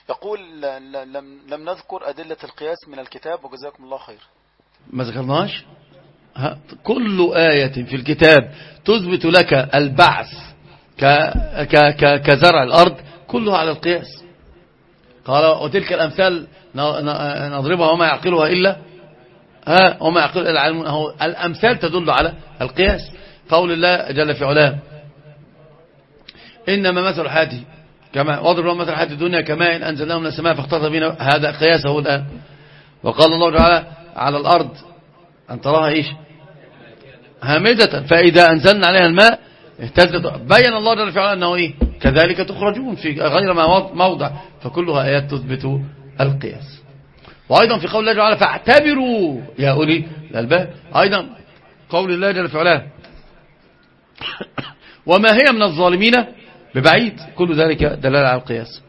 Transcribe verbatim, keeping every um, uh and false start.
يقول لم, لم نذكر أدلة القياس من الكتاب وجزاكم الله خير. ما ذكرناش. كل آية في الكتاب تثبت لك البعث ك ك ك كزرع الأرض كلها على القياس. قال وتلك الأمثال نضربها وما يعقلها إلا ها وما يعقل إلا العالمون. هو الأمثال تدل على القياس. قول الله جل في علاه إنما مثل حياته كما واضرب مثل حياة الدنيا كماء إن أنزلناه من السماء فاختلط بنا، هذا قياسه الآن. وقال الله تعالى على الأرض أن تراها إيش هامدة فإذا أنزلنا عليها الماء اهتزت. بين الله جل في علاه أنه إيه كذلك تخرجون في غير ما موضع، فكلها آيات تثبت القياس. وأيضا في قول الله تعالى فاعتبروا يا أولي الألباب، أيضا قول الله جل في علاه وما هي من الظالمين ببعيد، كل ذلك دلالة على القياس.